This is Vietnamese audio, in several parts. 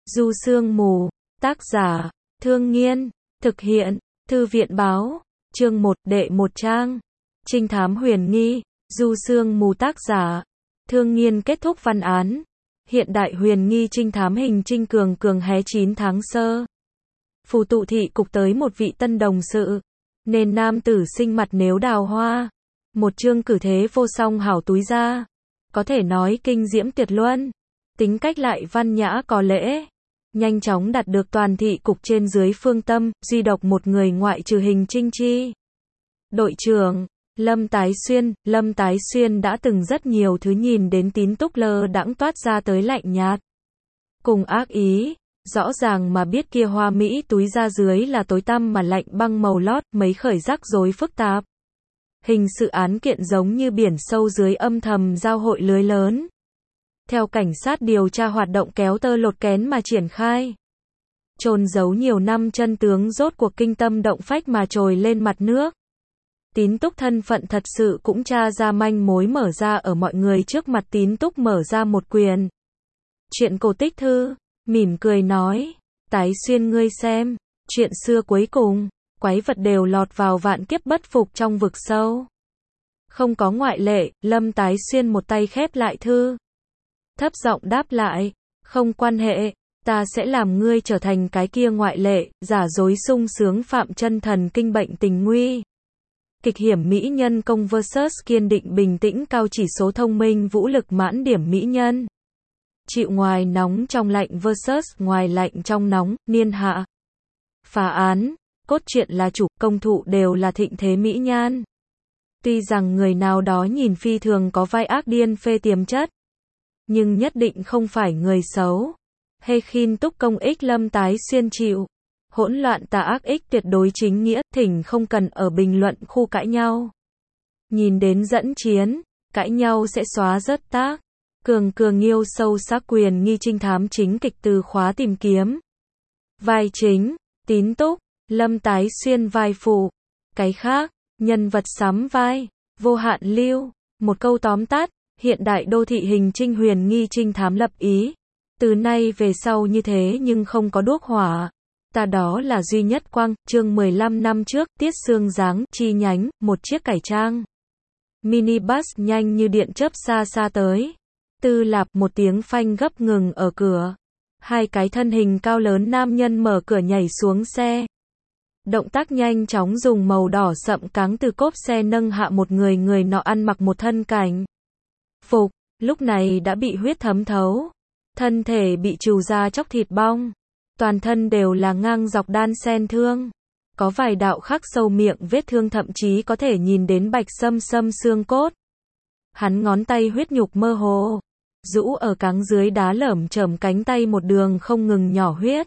Du Sương Mù, tác giả, Thương Nghiên, thực hiện, Thư viện Báo, chương 1, đệ 1 trang. Trinh thám huyền nghi, Du Sương Mù tác giả, Thương Nghiên kết thúc văn án. Hiện đại huyền nghi trinh thám hình trinh cường cường hé 9 tháng sơ. Phù tụ thị cục tới một vị tân đồng sự. Nên nam tử sinh mặt nếu đào hoa. Một chương cử thế vô song hảo túi ra. Có thể nói kinh diễm tuyệt luân. Tính cách lại văn nhã có lễ. Nhanh chóng đạt được toàn thị cục trên dưới phương tâm, duy độc một người ngoại trừ hình trinh chi. Đội trưởng, Lâm Tái Xuyên đã từng rất nhiều thứ nhìn đến Tín Túc lơ đãng toát ra tới lạnh nhạt. Cùng ác ý, rõ ràng mà biết kia hoa mỹ túi ra dưới là tối tăm mà lạnh băng màu lót, mấy khởi rắc rối phức tạp. Hình sự án kiện giống như biển sâu dưới âm thầm giao hội lưới lớn. Theo cảnh sát điều tra hoạt động kéo tơ lột kén mà triển khai. Chôn giấu nhiều năm chân tướng rốt cuộc kinh tâm động phách mà trồi lên mặt nước. Tín Túc thân phận thật sự cũng tra ra manh mối mở ra ở mọi người trước mặt. Tín Túc mở ra một quyển chuyện cổ tích thư, mỉm cười nói, Tái Xuyên ngươi xem, chuyện xưa cuối cùng, quái vật đều lọt vào vạn kiếp bất phục trong vực sâu. Không có ngoại lệ, Lâm Tái Xuyên một tay khép lại thư. Thấp giọng đáp lại, không quan hệ, ta sẽ làm ngươi trở thành cái kia ngoại lệ, giả dối sung sướng phạm chân thần kinh bệnh tình nguy. Kịch hiểm mỹ nhân công vs kiên định bình tĩnh cao chỉ số thông minh vũ lực mãn điểm mỹ nhân. Chịu ngoài nóng trong lạnh vs ngoài lạnh trong nóng, niên hạ. Phá án, cốt truyện là chủ, công thụ đều là thịnh thế mỹ nhan. Tuy rằng người nào đó nhìn phi thường có vai ác điên phê tiềm chất, nhưng nhất định không phải người xấu. Hay khiên túc công ích Lâm Tái Xuyên chịu. Hỗn loạn tà ác ích tuyệt đối chính nghĩa, thỉnh không cần ở bình luận khu cãi nhau. Nhìn đến dẫn chiến, cãi nhau sẽ xóa rớt tác. Cường yêu sâu sắc quyền nghi trinh thám chính kịch từ khóa tìm kiếm. Vai chính, Tín Túc, Lâm Tái Xuyên vai phụ. Cái khác, nhân vật sắm vai, vô hạn lưu. Một câu tóm tắt, hiện đại đô thị hình trinh huyền nghi trinh thám lập ý. Từ nay về sau như thế nhưng không có đuốc hỏa. Ta đó là duy nhất quang, chương 15 năm trước, Tiết Sương Giáng, chi nhánh, một chiếc cải trang. Minibus nhanh như điện chớp xa xa tới. Tư lạp một tiếng phanh gấp ngừng ở cửa. Hai cái thân hình cao lớn nam nhân mở cửa nhảy xuống xe. Động tác nhanh chóng dùng màu đỏ sậm cáng từ cốp xe nâng hạ một người nọ ăn mặc một thân cảnh phục, lúc này đã bị huyết thấm thấu. Thân thể bị trù ra chóc thịt bong. Toàn thân đều là ngang dọc đan xen thương. Có vài đạo khắc sâu miệng vết thương thậm chí có thể nhìn đến bạch sâm xương cốt. Hắn ngón tay huyết nhục mơ hồ. Rũ ở cáng dưới đá lởm chởm cánh tay một đường không ngừng nhỏ huyết.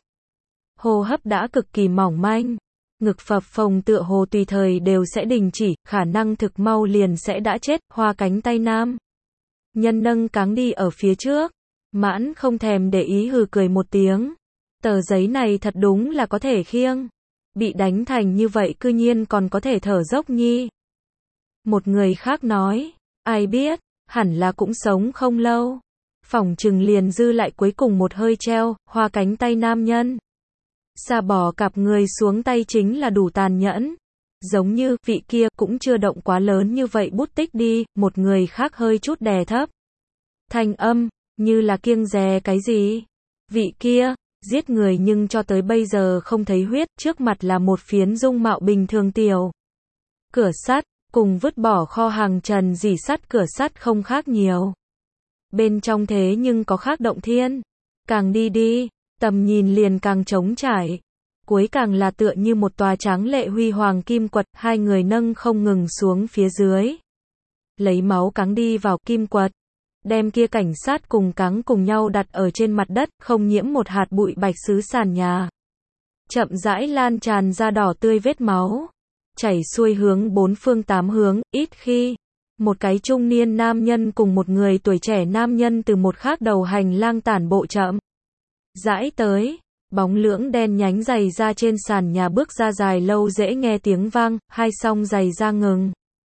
Hô hấp đã cực kỳ mỏng manh. Ngực phập phồng tựa hồ tùy thời đều sẽ đình chỉ, khả năng thực mau liền sẽ đã chết. Hoa cánh tay nam nhân nâng cáng đi ở phía trước. Mãn không thèm để ý hừ cười một tiếng. Tờ giấy này thật đúng là có thể khiêng. Bị đánh thành như vậy cư nhiên còn có thể thở dốc nhi. Một người khác nói, ai biết, hẳn là cũng sống không lâu. Phỏng chừng liền dư lại cuối cùng một hơi treo, hoa cánh tay nam nhân. Xa bỏ cặp người xuống tay chính là đủ tàn nhẫn. Giống như, vị kia cũng chưa động quá lớn như vậy bút tích đi, một người khác hơi chút đè thấp. Thanh âm, như là kiêng dè cái gì. Vị kia, giết người nhưng cho tới bây giờ không thấy huyết, trước mặt là một phiến dung mạo bình thường tiểu. Cửa sắt, cùng vứt bỏ kho hàng trần dỉ sắt cửa sắt không khác nhiều. Bên trong thế nhưng có khác động thiên. Càng đi, tầm nhìn liền càng trống trải. Cuối càng là tựa như một tòa tráng lệ huy hoàng kim quật, hai người nâng không ngừng xuống phía dưới. Lấy máu cáng đi vào kim quật. Đem kia cảnh sát cùng cáng cùng nhau đặt ở trên mặt đất, không nhiễm một hạt bụi bạch sứ sàn nhà. Chậm rãi lan tràn ra đỏ tươi vết máu. Chảy xuôi hướng bốn phương tám hướng, ít khi. Một cái trung niên nam nhân cùng một người tuổi trẻ nam nhân từ một khác đầu hành lang tản bộ chậm rãi tới. Bóng lưỡng đen nhánh giày ra trên sàn nhà bước ra dài lâu dễ nghe tiếng vang, hai song giày ra ngừng.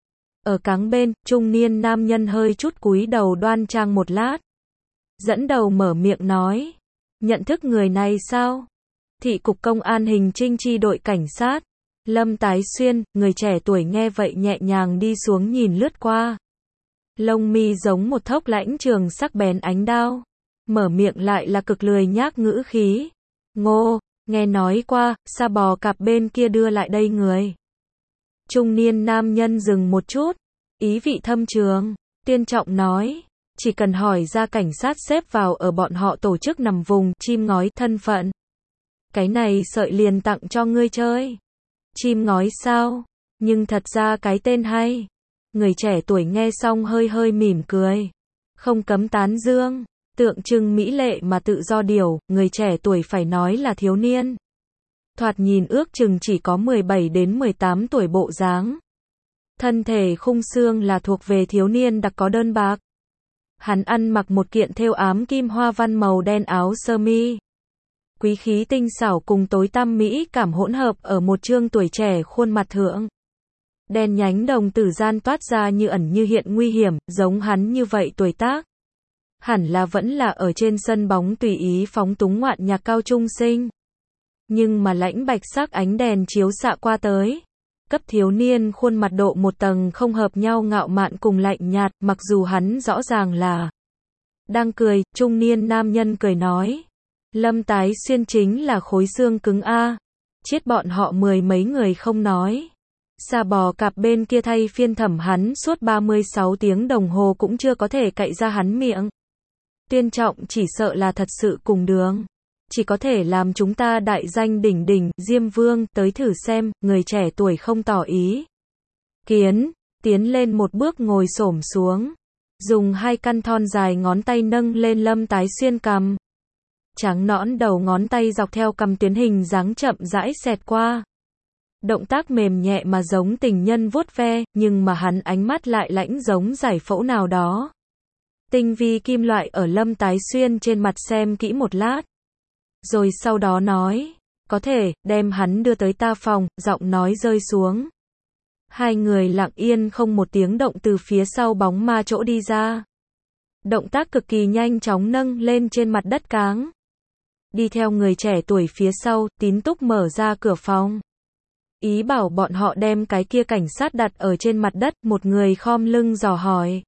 Ở cáng bên, trung niên nam nhân hơi chút cúi đầu đoan trang một lát. Dẫn đầu mở miệng nói. Nhận thức người này sao? Thị cục công an hình trinh chi đội cảnh sát. Lâm Tái Xuyên, người trẻ tuổi nghe vậy nhẹ nhàng đi xuống nhìn lướt qua. Lông mi giống một thốc lãnh trường sắc bén ánh đao. Mở miệng lại là cực lười nhác ngữ khí. Ngô, nghe nói qua, sa bò cạp bên kia đưa lại đây người. Trung niên nam nhân dừng một chút. Ý vị thâm trường. Tuyên trọng nói. Chỉ cần hỏi ra cảnh sát xếp vào ở bọn họ tổ chức nằm vùng chim ngói thân phận. Cái này sợi liền tặng cho ngươi chơi. Chim ngói sao? Nhưng thật ra cái tên hay. Người trẻ tuổi nghe xong hơi hơi mỉm cười. Không cấm tán dương. Tượng trưng mỹ lệ mà tự do điều, người trẻ tuổi phải nói là thiếu niên. Thoạt nhìn ước chừng chỉ có 17 đến 18 tuổi bộ dáng. Thân thể khung xương là thuộc về thiếu niên đặc có đơn bạc. Hắn ăn mặc một kiện thêu ám kim hoa văn màu đen áo sơ mi. Quý khí tinh xảo cùng tối tăm mỹ cảm hỗn hợp ở một trương tuổi trẻ khuôn mặt thượng. Đen nhánh đồng tử gian toát ra như ẩn như hiện nguy hiểm, giống hắn như vậy tuổi tác. Hẳn là vẫn là ở trên sân bóng tùy ý phóng túng ngoạn nhạc cao trung sinh. Nhưng mà lãnh bạch sắc ánh đèn chiếu xạ qua tới. Cấp thiếu niên khuôn mặt độ một tầng không hợp nhau ngạo mạn cùng lạnh nhạt, mặc dù hắn rõ ràng là đang cười, trung niên nam nhân cười nói. Lâm Tái Xuyên chính là khối xương cứng a. Chết bọn họ mười mấy người không nói. Sa bò cạp bên kia thay phiên thẩm hắn suốt 36 tiếng đồng hồ cũng chưa có thể cậy ra hắn miệng. Tuyên trọng chỉ sợ là thật sự cùng đường. Chỉ có thể làm chúng ta đại danh đỉnh đỉnh, Diêm Vương, tới thử xem, người trẻ tuổi không tỏ ý. Kiến, tiến lên một bước ngồi xổm xuống. Dùng hai căn thon dài ngón tay nâng lên Lâm Tái Xuyên cằm. Trắng nõn đầu ngón tay dọc theo cằm tuyến hình dáng chậm rãi xẹt qua. Động tác mềm nhẹ mà giống tình nhân vuốt ve, nhưng mà hắn ánh mắt lại lãnh giống giải phẫu nào đó. Tinh vi kim loại ở Lâm Tái Xuyên trên mặt xem kỹ một lát. Rồi sau đó nói, có thể, đem hắn đưa tới ta phòng, giọng nói rơi xuống. Hai người lặng yên không một tiếng động từ phía sau bóng ma chỗ đi ra. Động tác cực kỳ nhanh chóng nâng lên trên mặt đất cáng. Đi theo người trẻ tuổi phía sau, tín túc mở ra cửa phòng. Ý bảo bọn họ đem cái kia cảnh sát đặt ở trên mặt đất, một người khom lưng dò hỏi.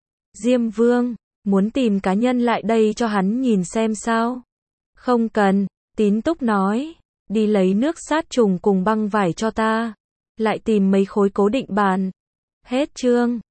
Diêm Vương, muốn tìm cá nhân lại đây cho hắn nhìn xem sao? Không cần, tín túc nói. Đi lấy nước sát trùng cùng băng vải cho ta. Lại tìm mấy khối cố định bàn. Hết chương.